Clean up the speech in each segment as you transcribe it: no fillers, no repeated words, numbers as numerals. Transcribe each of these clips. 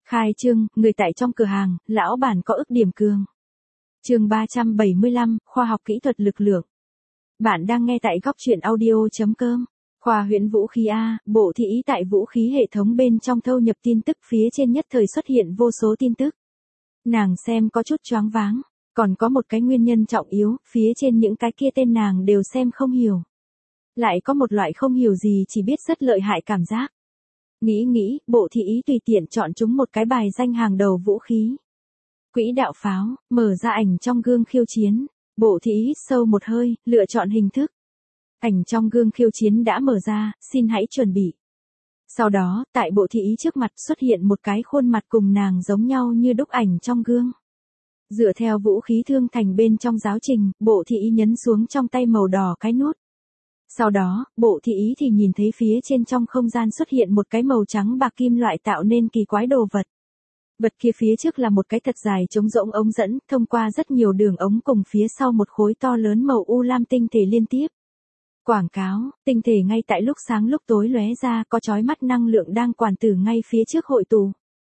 Khai trương, người tại trong cửa hàng, lão bản có ức điểm cường. Chương 375, khoa học kỹ thuật lực lượng. Bạn đang nghe tại góc truyện audio.com. Khoa huyễn vũ khí A, bộ thị ý tại vũ khí hệ thống bên trong thâu nhập tin tức phía trên nhất thời xuất hiện vô số tin tức. Nàng xem có chút choáng váng, còn có một cái nguyên nhân trọng yếu, phía trên những cái kia tên nàng đều xem không hiểu. Lại có một loại không hiểu gì chỉ biết rất lợi hại cảm giác. Nghĩ, bộ thị ý tùy tiện chọn chúng một cái bài danh hàng đầu vũ khí. Quỹ đạo pháo, mở ra ảnh trong gương khiêu chiến. Bộ thị ý hít sâu một hơi, lựa chọn hình thức. Ảnh trong gương khiêu chiến đã mở ra, xin hãy chuẩn bị. Sau đó, tại bộ thị ý trước mặt xuất hiện một cái khuôn mặt cùng nàng giống nhau như đúc ảnh trong gương. Dựa theo vũ khí thương thành bên trong giáo trình, bộ thị ý nhấn xuống trong tay màu đỏ cái nút. Sau đó, bộ thị ý thì nhìn thấy phía trên trong không gian xuất hiện một cái màu trắng bạc kim loại tạo nên kỳ quái đồ vật. Vật kia phía trước là một cái thật dài trống rỗng ống dẫn, thông qua rất nhiều đường ống cùng phía sau một khối to lớn màu u lam tinh thể liên tiếp. Quảng cáo, tinh thể ngay tại lúc sáng lúc tối lóe ra, có chói mắt năng lượng đang quàn tử ngay phía trước hội tụ.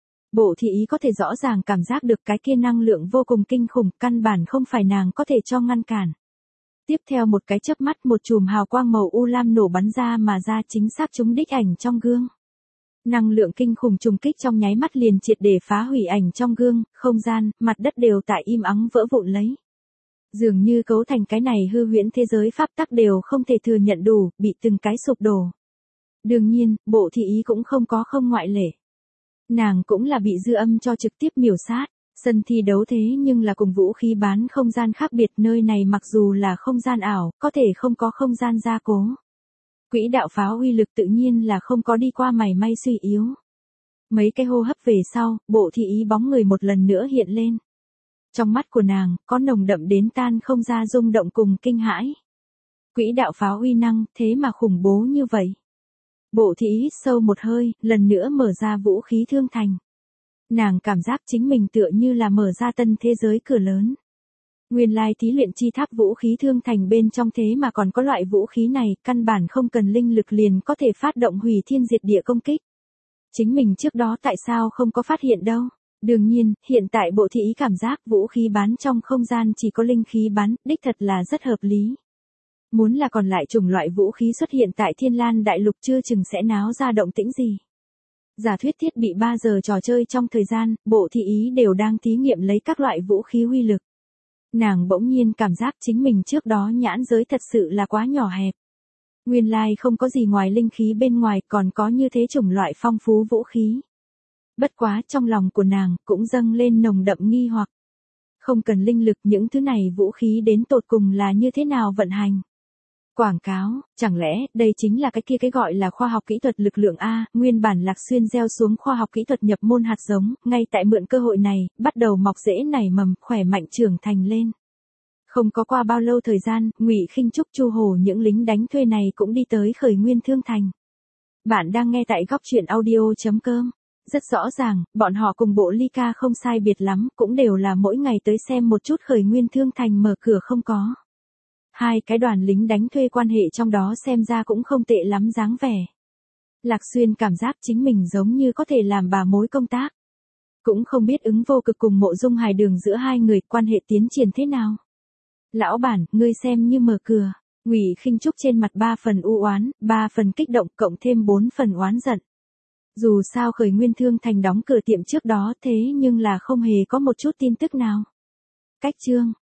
Bộ thị ý có thể rõ ràng cảm giác được cái kia năng lượng vô cùng kinh khủng, căn bản không phải nàng có thể cho ngăn cản. Tiếp theo một cái chớp mắt một chùm hào quang màu u lam nổ bắn ra mà ra chính xác trúng đích ảnh trong gương. Năng lượng kinh khủng trùng kích trong nháy mắt liền triệt để phá hủy ảnh trong gương, không gian, mặt đất đều tại im ắng vỡ vụn lấy. Dường như cấu thành cái này hư huyễn thế giới pháp tắc đều không thể thừa nhận đủ, bị từng cái sụp đổ. Đương nhiên, bộ thị ý cũng không ngoại lệ. Nàng cũng là bị dư âm cho trực tiếp miểu sát. Sân thi đấu thế nhưng là cùng vũ khí bán không gian khác biệt, nơi này mặc dù là không gian ảo, có thể không có không gian gia cố. Quỹ đạo pháo uy lực tự nhiên là không có đi qua mảy may suy yếu. Mấy cái hô hấp về sau, bộ thị ý bóng người một lần nữa hiện lên. Trong mắt của nàng, có nồng đậm đến tan không ra rung động cùng kinh hãi. Quỹ đạo pháo uy năng, thế mà khủng bố như vậy. Bộ thị ý hít sâu một hơi, lần nữa mở ra vũ khí thương thành. Nàng cảm giác chính mình tựa như là mở ra tân thế giới cửa lớn. Nguyên lai thí luyện chi tháp vũ khí thương thành bên trong thế mà còn có loại vũ khí này, căn bản không cần linh lực liền có thể phát động hủy thiên diệt địa công kích. Chính mình trước đó tại sao không có phát hiện đâu. Đương nhiên, hiện tại bộ thị ý cảm giác vũ khí bán trong không gian chỉ có linh khí bán, đích thật là rất hợp lý. Muốn là còn lại chủng loại vũ khí xuất hiện tại Thiên Lan Đại Lục chưa chừng sẽ náo ra động tĩnh gì. Giả thuyết thiết bị 3 giờ trò chơi trong thời gian, bộ thị ý đều đang thí nghiệm lấy các loại vũ khí uy lực. Nàng bỗng nhiên cảm giác chính mình trước đó nhãn giới thật sự là quá nhỏ hẹp. Nguyên lai không có gì ngoài linh khí bên ngoài, còn có như thế chủng loại phong phú vũ khí. Bất quá trong lòng của nàng cũng dâng lên nồng đậm nghi hoặc. Không cần linh lực, những thứ này vũ khí đến tột cùng là như thế nào vận hành? Quảng cáo, chẳng lẽ đây chính là cái kia cái gọi là khoa học kỹ thuật lực lượng A, nguyên bản Lạc Xuyên gieo xuống khoa học kỹ thuật nhập môn hạt giống, ngay tại mượn cơ hội này, bắt đầu mọc rễ nảy mầm, khỏe mạnh trưởng thành lên. Không có qua bao lâu thời gian, Ngụy Khinh Trúc, Chu Hồ những lính đánh thuê này cũng đi tới Khởi Nguyên Thương Thành. Bạn đang nghe tại góc truyện audio.com. Rất rõ ràng, bọn họ cùng bộ Ly Ca không sai biệt lắm, cũng đều là mỗi ngày tới xem một chút Khởi Nguyên Thương Thành mở cửa không có. Hai cái đoàn lính đánh thuê quan hệ trong đó xem ra cũng không tệ lắm dáng vẻ. Lạc Xuyên cảm giác chính mình giống như có thể làm bà mối công tác. Cũng không biết Ứng Vô Cực cùng Mộ Dung Hải Đường giữa hai người quan hệ tiến triển thế nào. Lão bản, ngươi xem như mở cửa. Ngụy Khinh Trúc trên mặt 3 phần u oán, 3 phần kích động cộng thêm 4 phần oán giận. Dù sao Khởi Nguyên Thương Thành đóng cửa tiệm trước đó thế nhưng là không hề có một chút tin tức nào. Cách chương,